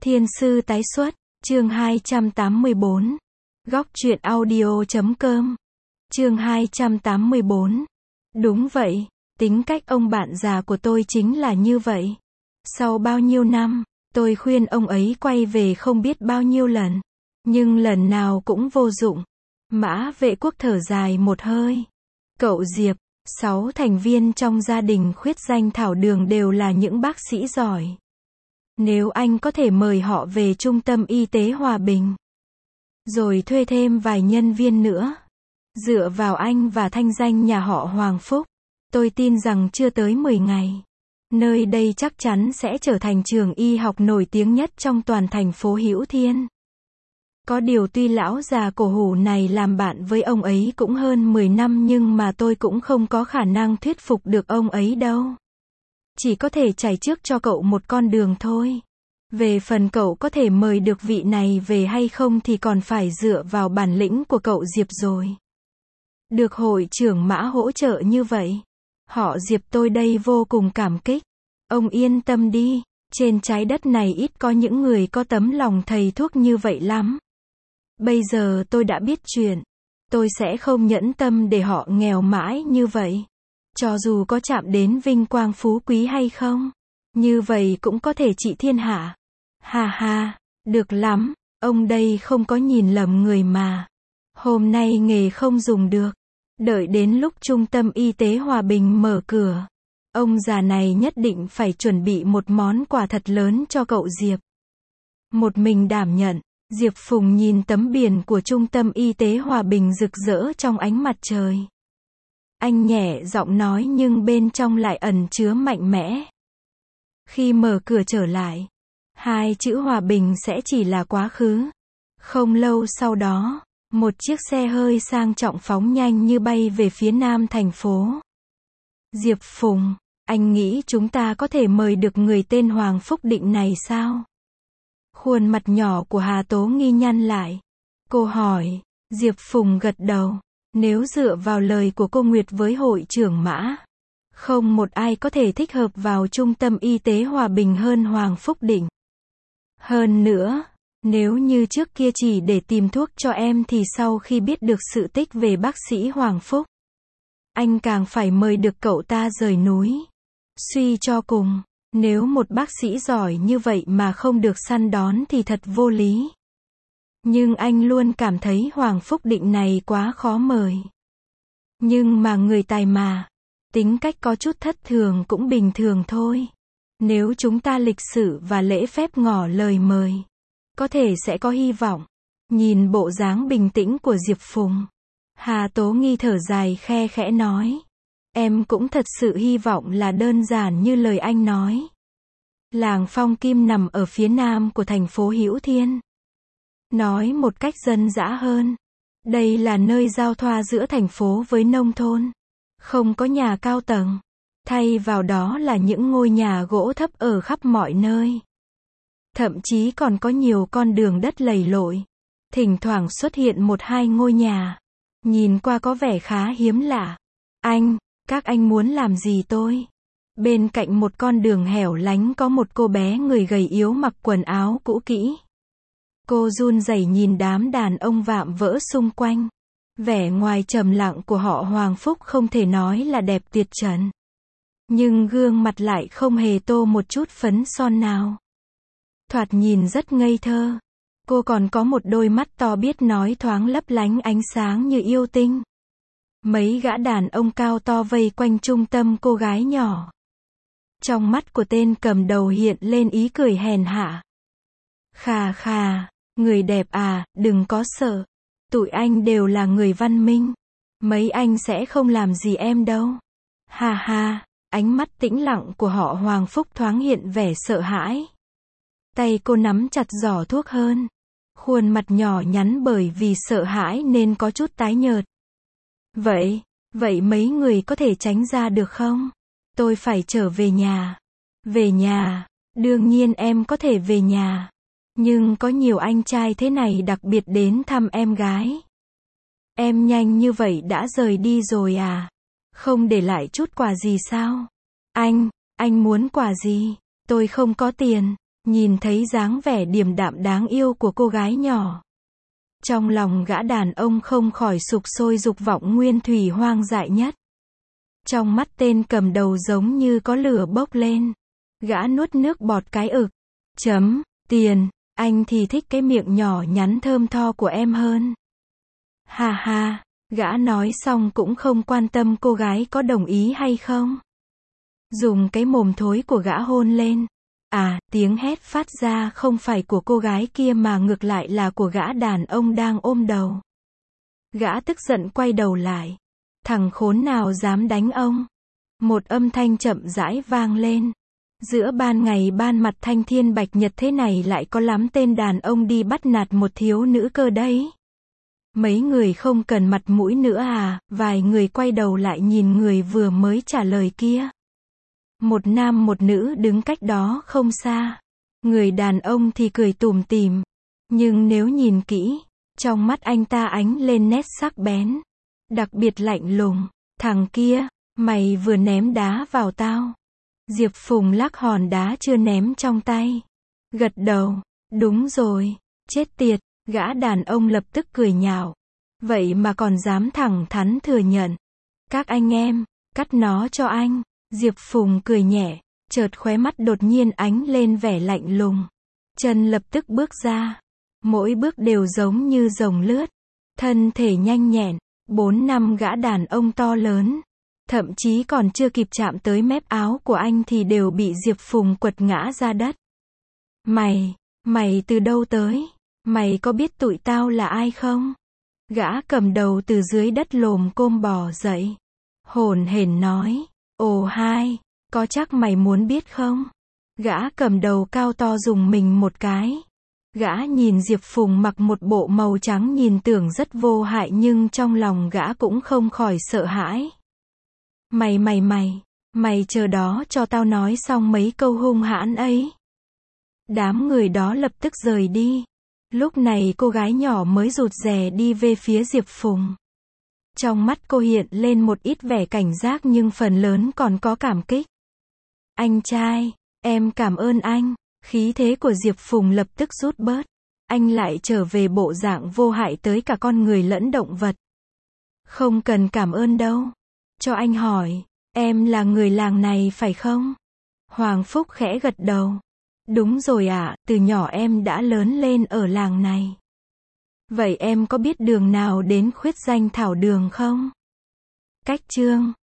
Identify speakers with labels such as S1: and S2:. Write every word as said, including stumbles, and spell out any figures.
S1: Thiên sư tái xuất, chương hai trăm tám mươi bốn. Góc truyện audio chấm com. Chương hai trăm tám mươi bốn. Đúng vậy, tính cách ông bạn già của tôi chính là như vậy. Sau bao nhiêu năm, tôi khuyên ông ấy quay về không biết bao nhiêu lần, nhưng lần nào cũng vô dụng. Mã Vệ Quốc thở dài một hơi. Cậu Diệp, sáu thành viên trong gia đình khuyết danh Thảo Đường đều là những bác sĩ giỏi. Nếu anh có thể mời họ về trung tâm y tế Hòa Bình, rồi thuê thêm vài nhân viên nữa, dựa vào anh và thanh danh nhà họ Hoàng Phúc, tôi tin rằng chưa tới mười ngày, nơi đây chắc chắn sẽ trở thành trường y học nổi tiếng nhất trong toàn thành phố Hữu Thiên. Có điều tuy lão già cổ hủ này làm bạn với ông ấy cũng hơn mười năm nhưng mà tôi cũng không có khả năng thuyết phục được ông ấy đâu. Chỉ có thể trải trước cho cậu một con đường thôi. Về phần cậu có thể mời được vị này về hay không thì còn phải dựa vào bản lĩnh của cậu Diệp rồi. Được hội trưởng Mã hỗ trợ như vậy, họ Diệp tôi đây vô cùng cảm kích. Ông yên tâm đi, trên trái đất này ít có những người có tấm lòng thầy thuốc như vậy lắm. Bây giờ tôi đã biết chuyện, tôi sẽ không nhẫn tâm để họ nghèo mãi như vậy. Cho dù có chạm đến vinh quang phú quý hay không, như vậy cũng có thể trị thiên hạ. Ha ha, được lắm, ông đây không có nhìn lầm người mà. Hôm nay nghề không dùng được, đợi đến lúc trung tâm y tế Hòa Bình mở cửa, ông già này nhất định phải chuẩn bị một món quà thật lớn cho cậu Diệp. Một mình đảm nhận, Diệp Phùng nhìn tấm biển của trung tâm y tế Hòa Bình rực rỡ trong ánh mặt trời. Anh nhẹ giọng nói nhưng bên trong lại ẩn chứa mạnh mẽ. Khi mở cửa trở lại, hai chữ Hòa Bình sẽ chỉ là quá khứ. Không lâu sau đó, một chiếc xe hơi sang trọng phóng nhanh như bay về phía nam thành phố. Diệp Phùng, anh nghĩ chúng ta có thể mời được người tên Hoàng Phúc Định này sao? Khuôn mặt nhỏ của Hà Tố Nghi nhăn lại. Cô hỏi. Diệp Phùng gật đầu. Nếu dựa vào lời của cô Nguyệt với hội trưởng Mã, không một ai có thể thích hợp vào trung tâm y tế Hòa Bình hơn Hoàng Phúc Định. Hơn nữa, nếu như trước kia chỉ để tìm thuốc cho em thì sau khi biết được sự tích về bác sĩ Hoàng Phúc, anh càng phải mời được cậu ta rời núi. Suy cho cùng, nếu một bác sĩ giỏi như vậy mà không được săn đón thì thật vô lý. Nhưng anh luôn cảm thấy Hoàng Phúc Định này quá khó mời. Nhưng mà người tài mà, tính cách có chút thất thường cũng bình thường thôi. Nếu chúng ta lịch sự và lễ phép ngỏ lời mời, có thể sẽ có hy vọng. Nhìn bộ dáng bình tĩnh của Diệp Phùng, Hà Tố Nghi thở dài khe khẽ nói. Em cũng thật sự hy vọng là đơn giản như lời anh nói. Làng Phong Kim nằm ở phía nam của thành phố Hữu Thiên. Nói một cách dân dã hơn, đây là nơi giao thoa giữa thành phố với nông thôn. Không có nhà cao tầng, thay vào đó là những ngôi nhà gỗ thấp ở khắp mọi nơi. Thậm chí còn có nhiều con đường đất lầy lội. Thỉnh thoảng xuất hiện một hai ngôi nhà. Nhìn qua có vẻ khá hiếm lạ. Anh, các anh muốn làm gì tôi? Bên cạnh một con đường hẻo lánh có một cô bé người gầy yếu mặc quần áo cũ kỹ. Cô run rẩy nhìn đám đàn ông vạm vỡ xung quanh. Vẻ ngoài trầm lặng của họ Hoàng Phúc không thể nói là đẹp tuyệt trần. Nhưng gương mặt lại không hề tô một chút phấn son nào. Thoạt nhìn rất ngây thơ. Cô còn có một đôi mắt to biết nói thoáng lấp lánh ánh sáng như yêu tinh. Mấy gã đàn ông cao to vây quanh trung tâm cô gái nhỏ. Trong mắt của tên cầm đầu hiện lên ý cười hèn hạ. Khà khà, người đẹp à, đừng có sợ. Tụi anh đều là người văn minh. Mấy anh sẽ không làm gì em đâu. Ha ha, ánh mắt tĩnh lặng của họ Hoàng Phúc thoáng hiện vẻ sợ hãi. Tay cô nắm chặt giỏ thuốc hơn. Khuôn mặt nhỏ nhắn bởi vì sợ hãi nên có chút tái nhợt. Vậy, vậy mấy người có thể tránh ra được không? Tôi phải trở về nhà. Về nhà, đương nhiên em có thể về nhà. Nhưng có nhiều anh trai thế này đặc biệt đến thăm em gái. Em nhanh như vậy đã rời đi rồi à? Không để lại chút quà gì sao? Anh, anh muốn quà gì? Tôi không có tiền. Nhìn thấy dáng vẻ điềm đạm đáng yêu của cô gái nhỏ, trong lòng gã đàn ông không khỏi sục sôi dục vọng nguyên thủy hoang dại nhất. Trong mắt tên cầm đầu giống như có lửa bốc lên. Gã nuốt nước bọt cái ực. Chấm, tiền, anh thì thích cái miệng nhỏ nhắn thơm tho của em hơn. Ha ha, gã nói xong cũng không quan tâm cô gái có đồng ý hay không. Dùng cái mồm thối của gã hôn lên. À, tiếng hét phát ra không phải của cô gái kia mà ngược lại là của gã đàn ông đang ôm đầu. Gã tức giận quay đầu lại. Thằng khốn nào dám đánh ông? Một âm thanh chậm rãi vang lên. Giữa ban ngày ban mặt thanh thiên bạch nhật thế này lại có lắm tên đàn ông đi bắt nạt một thiếu nữ cơ đấy. Mấy người không cần mặt mũi nữa à? Vài người quay đầu lại nhìn người vừa mới trả lời kia. Một nam một nữ đứng cách đó không xa. Người đàn ông thì cười tủm tỉm. Nhưng nếu nhìn kỹ, trong mắt anh ta ánh lên nét sắc bén. Đặc biệt lạnh lùng. Thằng kia, mày vừa ném đá vào tao. Diệp Phùng lắc hòn đá chưa ném trong tay. Gật đầu. Đúng rồi. Chết tiệt. Gã đàn ông lập tức cười nhạo. Vậy mà còn dám thẳng thắn thừa nhận. Các anh em, cắt nó cho anh. Diệp Phùng cười nhẹ, chợt khóe mắt đột nhiên ánh lên vẻ lạnh lùng. Chân lập tức bước ra. Mỗi bước đều giống như rồng lướt. Thân thể nhanh nhẹn. Bốn năm gã đàn ông to lớn. Thậm chí còn chưa kịp chạm tới mép áo của anh thì đều bị Diệp Phùng quật ngã ra đất. Mày, mày từ đâu tới? Mày có biết tụi tao là ai không? Gã cầm đầu từ dưới đất lồm côm bò dậy. Hổn hển nói. Ồ hai, có chắc mày muốn biết không? Gã cầm đầu cao to dùng mình một cái. Gã nhìn Diệp Phùng mặc một bộ màu trắng nhìn tưởng rất vô hại nhưng trong lòng gã cũng không khỏi sợ hãi. Mày mày mày, mày chờ đó cho tao nói xong mấy câu hung hãn ấy. Đám người đó lập tức rời đi. Lúc này cô gái nhỏ mới rụt rè đi về phía Diệp Phùng. Trong mắt cô hiện lên một ít vẻ cảnh giác nhưng phần lớn còn có cảm kích. Anh trai, em cảm ơn anh. Khí thế của Diệp Phùng lập tức rút bớt. Anh lại trở về bộ dạng vô hại tới cả con người lẫn động vật. Không cần cảm ơn đâu. Cho anh hỏi, em là người làng này phải không? Hoàng Phúc khẽ gật đầu. Đúng rồi ạ, từ nhỏ em đã lớn lên ở làng này. Vậy em có biết đường nào đến khuyết danh thảo đường không? Cách chương